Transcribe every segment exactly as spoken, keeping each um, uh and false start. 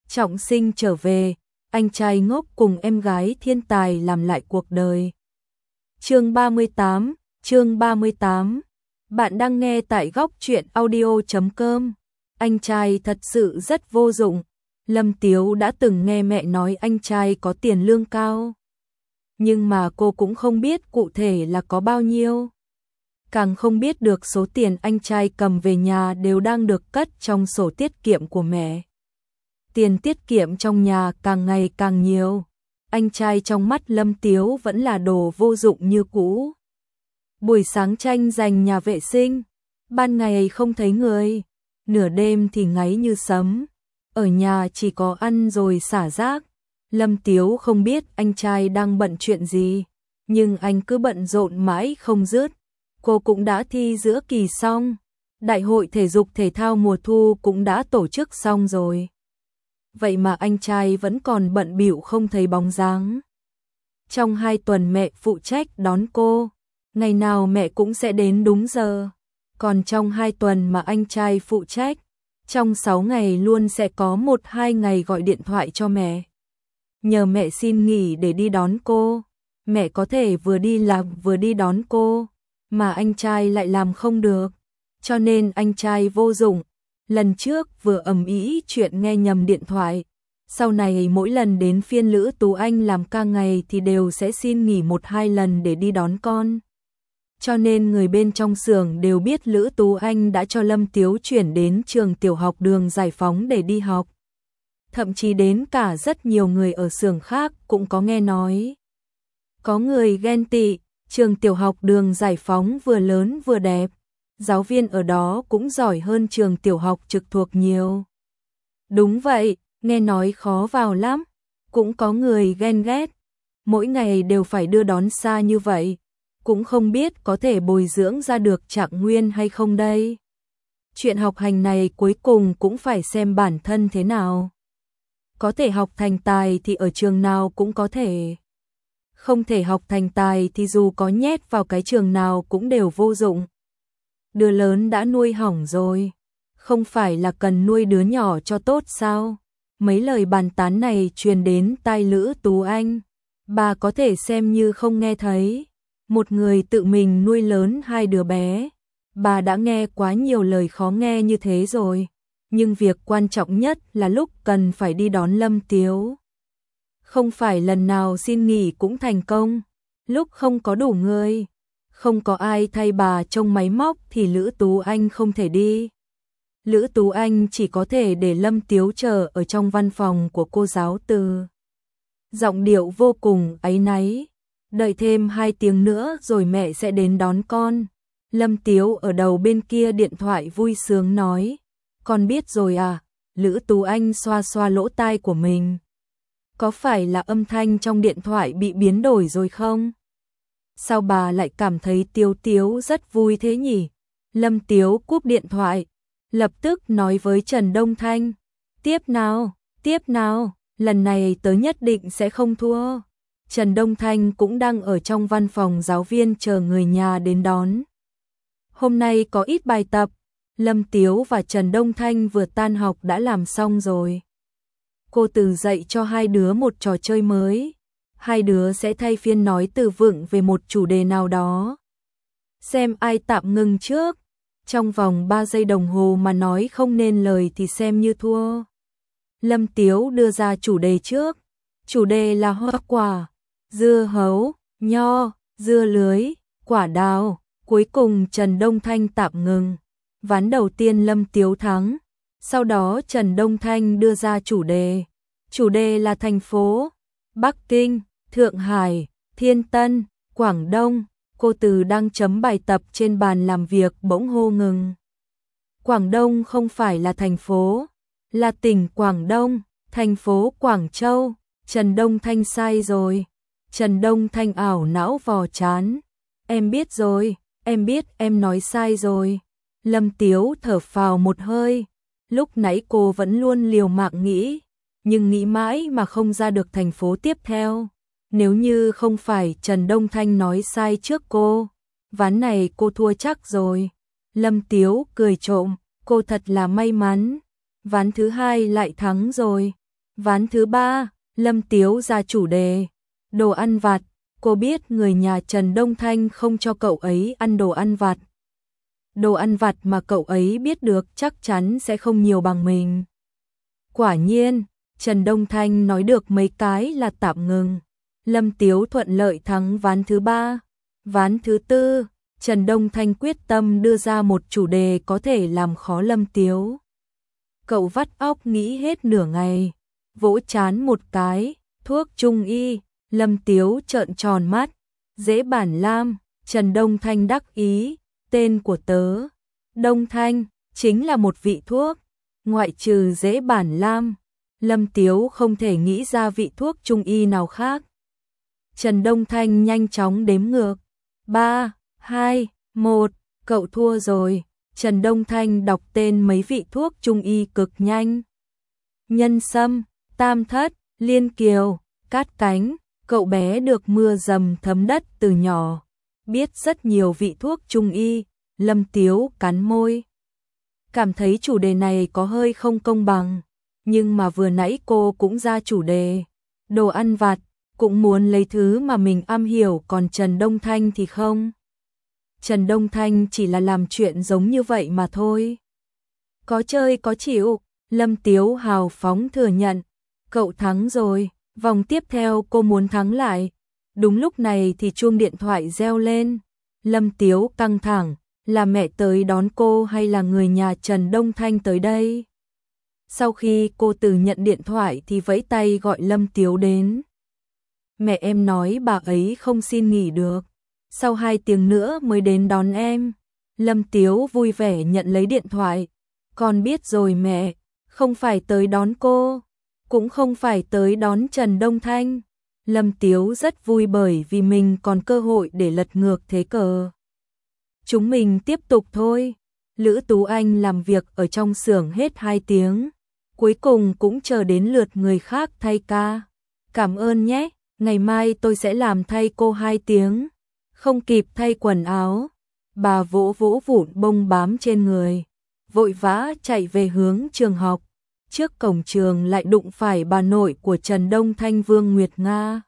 trọng sinh trở về, anh trai ngốc cùng em gái thiên tài làm lại cuộc đời. Chương ba mươi tám, chương ba mươi tám. Bạn đang nghe tại góc truyện audio chấm com. Anh trai thật sự rất vô dụng. Lâm Tiếu đã từng nghe mẹ nói anh trai có tiền lương cao. Nhưng mà cô cũng không biết cụ thể là có bao nhiêu. Càng không biết được số tiền anh trai cầm về nhà đều đang được cất trong sổ tiết kiệm của mẹ. Tiền tiết kiệm trong nhà càng ngày càng nhiều. Anh trai trong mắt Lâm Tiếu vẫn là đồ vô dụng như cũ. Buổi sáng tranh giành nhà vệ sinh, ban ngày không thấy người, nửa đêm thì ngáy như sấm. Ở nhà chỉ có ăn rồi xả rác. Lâm Tiếu không biết anh trai đang bận chuyện gì, nhưng anh cứ bận rộn mãi không dứt. Cô cũng đã thi giữa kỳ xong, đại hội thể dục thể thao mùa thu cũng đã tổ chức xong rồi. Vậy mà anh trai vẫn còn bận bịu không thấy bóng dáng. Trong hai tuần mẹ phụ trách đón cô, ngày nào mẹ cũng sẽ đến đúng giờ. Còn trong hai tuần mà anh trai phụ trách, trong sáu ngày luôn sẽ có một hai ngày gọi điện thoại cho mẹ. Nhờ mẹ xin nghỉ để đi đón cô. Mẹ có thể vừa đi làm vừa đi đón cô, mà anh trai lại làm không được. Cho nên anh trai vô dụng. Lần trước vừa ầm ĩ chuyện nghe nhầm điện thoại. Sau này mỗi lần đến phiên Lữ Tú Anh làm ca ngày thì đều sẽ xin nghỉ một hai lần để đi đón con. Cho nên người bên trong xưởng đều biết Lữ Tú Anh đã cho Lâm Tiếu chuyển đến trường tiểu học Đường Giải Phóng để đi học. Thậm chí đến cả rất nhiều người ở xưởng khác cũng có nghe nói. Có người ghen tị, trường tiểu học Đường Giải Phóng vừa lớn vừa đẹp. Giáo viên ở đó cũng giỏi hơn trường tiểu học trực thuộc nhiều. Đúng vậy, nghe nói khó vào lắm. Cũng có người ghen ghét. Mỗi ngày đều phải đưa đón xa như vậy. Cũng không biết có thể bồi dưỡng ra được Trạng Nguyên hay không đây. Chuyện học hành này cuối cùng cũng phải xem bản thân thế nào. Có thể học thành tài thì ở trường nào cũng có thể. Không thể học thành tài thì dù có nhét vào cái trường nào cũng đều vô dụng. Đứa lớn đã nuôi hỏng rồi, không phải là cần nuôi đứa nhỏ cho tốt sao? Mấy lời bàn tán này truyền đến tai Lữ Tú Anh. Bà có thể xem như không nghe thấy. Một người tự mình nuôi lớn hai đứa bé. Bà đã nghe quá nhiều lời khó nghe như thế rồi. Nhưng việc quan trọng nhất là lúc cần phải đi đón Lâm Tiếu. Không phải lần nào xin nghỉ cũng thành công. Lúc không có đủ người, không có ai thay bà trông máy móc thì Lữ Tú Anh không thể đi. Lữ Tú Anh chỉ có thể để Lâm Tiếu chờ ở trong văn phòng của cô giáo Từ. Giọng điệu vô cùng áy náy. Đợi thêm hai tiếng nữa rồi mẹ sẽ đến đón con. Lâm Tiếu ở đầu bên kia điện thoại vui sướng nói. Con biết rồi à? Lữ Tú Anh xoa xoa lỗ tai của mình. Có phải là âm thanh trong điện thoại bị biến đổi rồi không? Sao bà lại cảm thấy Tiếu Tiếu rất vui thế nhỉ? Lâm Tiếu cúp điện thoại, lập tức nói với Trần Đông Thanh. Tiếp nào, tiếp nào, lần này tớ nhất định sẽ không thua. Trần Đông Thanh cũng đang ở trong văn phòng giáo viên chờ người nhà đến đón. Hôm nay có ít bài tập, Lâm Tiếu và Trần Đông Thanh vừa tan học đã làm xong rồi. Cô Từ dạy cho hai đứa một trò chơi mới. Hai đứa sẽ thay phiên nói từ vựng về một chủ đề nào đó. Xem ai tạm ngừng trước. Trong vòng ba giây đồng hồ mà nói không nên lời thì xem như thua. Lâm Tiếu đưa ra chủ đề trước. Chủ đề là hoa quả, dưa hấu, nho, dưa lưới, quả đào. Cuối cùng Trần Đông Thanh tạm ngừng. Ván đầu tiên Lâm Tiếu thắng. Sau đó Trần Đông Thanh đưa ra chủ đề. Chủ đề là thành phố. Bắc Kinh, Thượng Hải, Thiên Tân, Quảng Đông. Cô Từ đang chấm bài tập trên bàn làm việc bỗng hô ngừng. Quảng Đông không phải là thành phố, là tỉnh Quảng Đông, thành phố Quảng Châu. Trần Đông Thanh sai rồi. Trần Đông Thanh ảo não vò chán. Em biết rồi, em biết em nói sai rồi. Lâm Tiếu thở phào một hơi. Lúc nãy cô vẫn luôn liều mạng nghĩ, nhưng nghĩ mãi mà không ra được thành phố tiếp theo. Nếu như không phải Trần Đông Thanh nói sai trước cô, ván này cô thua chắc rồi. Lâm Tiếu cười trộm, cô thật là may mắn. Ván thứ hai lại thắng rồi. Ván thứ ba, Lâm Tiếu ra chủ đề. Đồ ăn vặt, cô biết người nhà Trần Đông Thanh không cho cậu ấy ăn đồ ăn vặt. Đồ ăn vặt mà cậu ấy biết được chắc chắn sẽ không nhiều bằng mình. Quả nhiên, Trần Đông Thanh nói được mấy cái là tạm ngừng. Lâm Tiếu thuận lợi thắng ván thứ ba. Ván thứ tư, Trần Đông Thanh quyết tâm đưa ra một chủ đề có thể làm khó Lâm Tiếu. Cậu vắt óc nghĩ hết nửa ngày, vỗ chán một cái, thuốc trung y. Lâm Tiếu trợn tròn mắt, dễ bản lam. Trần Đông Thanh đắc ý, tên của tớ, Đông Thanh, chính là một vị thuốc, ngoại trừ dễ bản lam. Lâm Tiếu không thể nghĩ ra vị thuốc trung y nào khác. Trần Đông Thanh nhanh chóng đếm ngược, ba, hai, một, cậu thua rồi. Trần Đông Thanh đọc tên mấy vị thuốc trung y cực nhanh. Nhân sâm, tam thất, liên kiều, cát cánh. Cậu bé được mưa dầm thấm đất từ nhỏ, biết rất nhiều vị thuốc trung y. Lâm Tiếu cắn môi, cảm thấy chủ đề này có hơi không công bằng, nhưng mà vừa nãy cô cũng ra chủ đề đồ ăn vặt, cũng muốn lấy thứ mà mình am hiểu, còn Trần Đông Thanh thì không. Trần Đông Thanh chỉ là làm chuyện giống như vậy mà thôi. Có chơi có chịu, Lâm Tiếu hào phóng thừa nhận, cậu thắng rồi. Vòng tiếp theo cô muốn thắng lại. Đúng lúc này thì chuông điện thoại reo lên. Lâm Tiếu căng thẳng, là mẹ tới đón cô hay là người nhà Trần Đông Thanh tới đây? Sau khi cô từ nhận điện thoại thì vẫy tay gọi Lâm Tiếu đến. Mẹ em nói bà ấy không xin nghỉ được, sau hai tiếng nữa mới đến đón em. Lâm Tiếu vui vẻ nhận lấy điện thoại. Con biết rồi mẹ, không phải tới đón cô, cũng không phải tới đón Trần Đông Thanh. Lâm Tiếu rất vui bởi vì mình còn cơ hội để lật ngược thế cờ. Chúng mình tiếp tục thôi. Lữ Tú Anh làm việc ở trong xưởng hết hai tiếng, cuối cùng cũng chờ đến lượt người khác thay ca. Cảm ơn nhé, ngày mai tôi sẽ làm thay cô hai tiếng. Không kịp thay quần áo, bà vỗ vỗ vụn bông bám trên người, vội vã chạy về hướng trường học. Trước cổng trường lại đụng phải bà nội của Trần Đông Thanh, Vương Nguyệt Nga.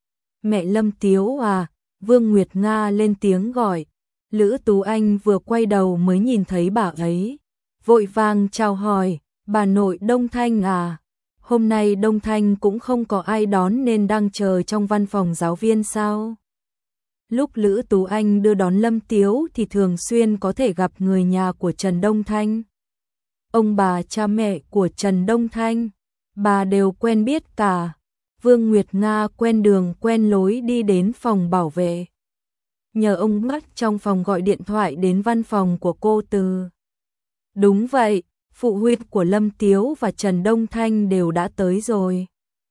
Mẹ Lâm Tiếu à? Vương Nguyệt Nga lên tiếng gọi. Lữ Tú Anh vừa quay đầu mới nhìn thấy bà ấy, vội vàng chào hỏi, bà nội Đông Thanh à? Hôm nay Đông Thanh cũng không có ai đón nên đang chờ trong văn phòng giáo viên sao? Lúc Lữ Tú Anh đưa đón Lâm Tiếu thì thường xuyên có thể gặp người nhà của Trần Đông Thanh. Ông bà cha mẹ của Trần Đông Thanh, bà đều quen biết cả. Vương Nguyệt Nga quen đường quen lối đi đến phòng bảo vệ, nhờ ông bắt trong phòng gọi điện thoại đến văn phòng của cô Từ. Đúng vậy, phụ huynh của Lâm Tiếu và Trần Đông Thanh đều đã tới rồi.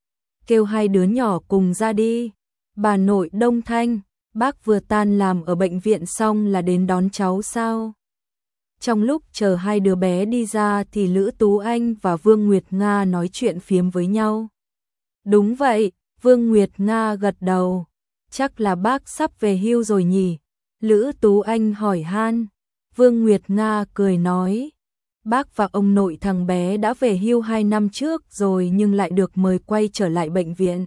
Kêu hai đứa nhỏ cùng ra đi. Bà nội Đông Thanh, bác vừa tan làm ở bệnh viện xong là đến đón cháu sao? Trong lúc chờ hai đứa bé đi ra thì Lữ Tú Anh và Vương Nguyệt Nga nói chuyện phiếm với nhau. Đúng vậy, Vương Nguyệt Nga gật đầu. Chắc là bác sắp về hưu rồi nhỉ? Lữ Tú Anh hỏi han. Vương Nguyệt Nga cười nói, bác và ông nội thằng bé đã về hưu hai năm trước rồi nhưng lại được mời quay trở lại bệnh viện.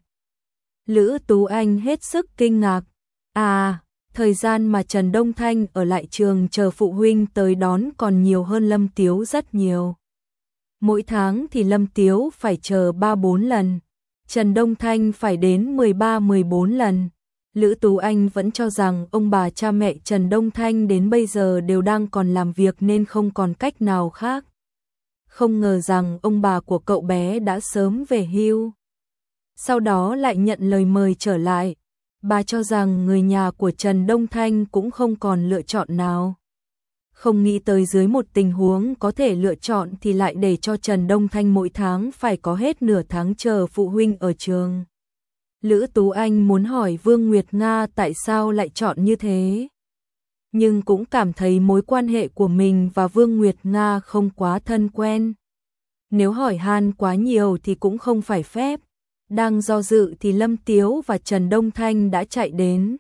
Lữ Tú Anh hết sức kinh ngạc. À, thời gian mà Trần Đông Thanh ở lại trường chờ phụ huynh tới đón còn nhiều hơn Lâm Tiếu rất nhiều. Mỗi tháng thì Lâm Tiếu phải chờ ba bốn lần, Trần Đông Thanh phải đến mười ba mười bốn lần. Lữ Tú Anh vẫn cho rằng ông bà cha mẹ Trần Đông Thanh đến bây giờ đều đang còn làm việc nên không còn cách nào khác. Không ngờ rằng ông bà của cậu bé đã sớm về hưu. Sau đó lại nhận lời mời trở lại. Bà cho rằng người nhà của Trần Đông Thanh cũng không còn lựa chọn nào. Không nghĩ tới dưới một tình huống có thể lựa chọn thì lại để cho Trần Đông Thanh mỗi tháng phải có hết nửa tháng chờ phụ huynh ở trường. Lữ Tú Anh muốn hỏi Vương Nguyệt Nga tại sao lại chọn như thế, nhưng cũng cảm thấy mối quan hệ của mình và Vương Nguyệt Nga không quá thân quen. Nếu hỏi han quá nhiều thì cũng không phải phép. Đang do dự thì Lâm Tiếu và Trần Đông Thanh đã chạy đến.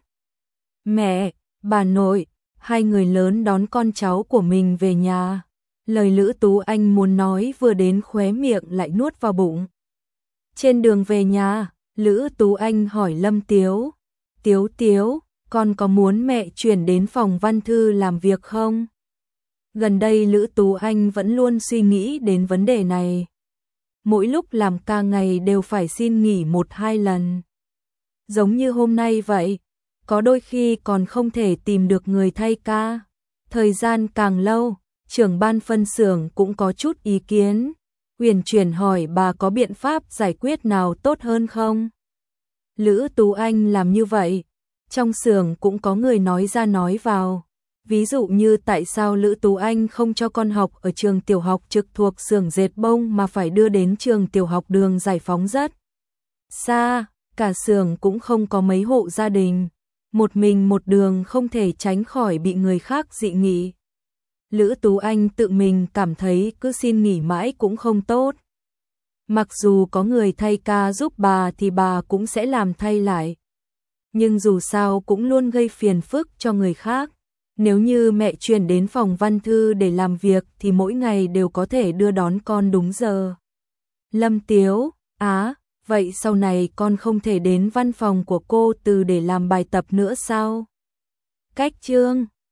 Mẹ, bà nội, hai người lớn đón con cháu của mình về nhà. Lời Lữ Tú Anh muốn nói vừa đến khóe miệng lại nuốt vào bụng. Trên đường về nhà, Lữ Tú Anh hỏi Lâm Tiếu. Tiếu Tiếu, con có muốn mẹ chuyển đến phòng văn thư làm việc không? Gần đây Lữ Tú Anh vẫn luôn suy nghĩ đến vấn đề này. Mỗi lúc làm ca ngày đều phải xin nghỉ một hai lần. Giống như hôm nay vậy, có đôi khi còn không thể tìm được người thay ca. Thời gian càng lâu, trưởng ban phân xưởng cũng có chút ý kiến. Huyền chuyển hỏi bà có biện pháp giải quyết nào tốt hơn không? Lữ Tú Anh làm như vậy, trong xưởng cũng có người nói ra nói vào. Ví dụ như tại sao Lữ Tú Anh không cho con học ở trường tiểu học trực thuộc xưởng dệt bông mà phải đưa đến trường tiểu học Đường Giải Phóng rất xa, cả xưởng cũng không có mấy hộ gia đình, một mình một đường không thể tránh khỏi bị người khác dị nghị. Lữ Tú Anh tự mình cảm thấy cứ xin nghỉ mãi cũng không tốt. Mặc dù có người thay ca giúp bà thì bà cũng sẽ làm thay lại. Nhưng dù sao cũng luôn gây phiền phức cho người khác. Nếu như mẹ chuyển đến phòng văn thư để làm việc thì mỗi ngày đều có thể đưa đón con đúng giờ. Lâm Tiếu, á, vậy sau này con không thể đến văn phòng của cô Từ để làm bài tập nữa sao? Cách chương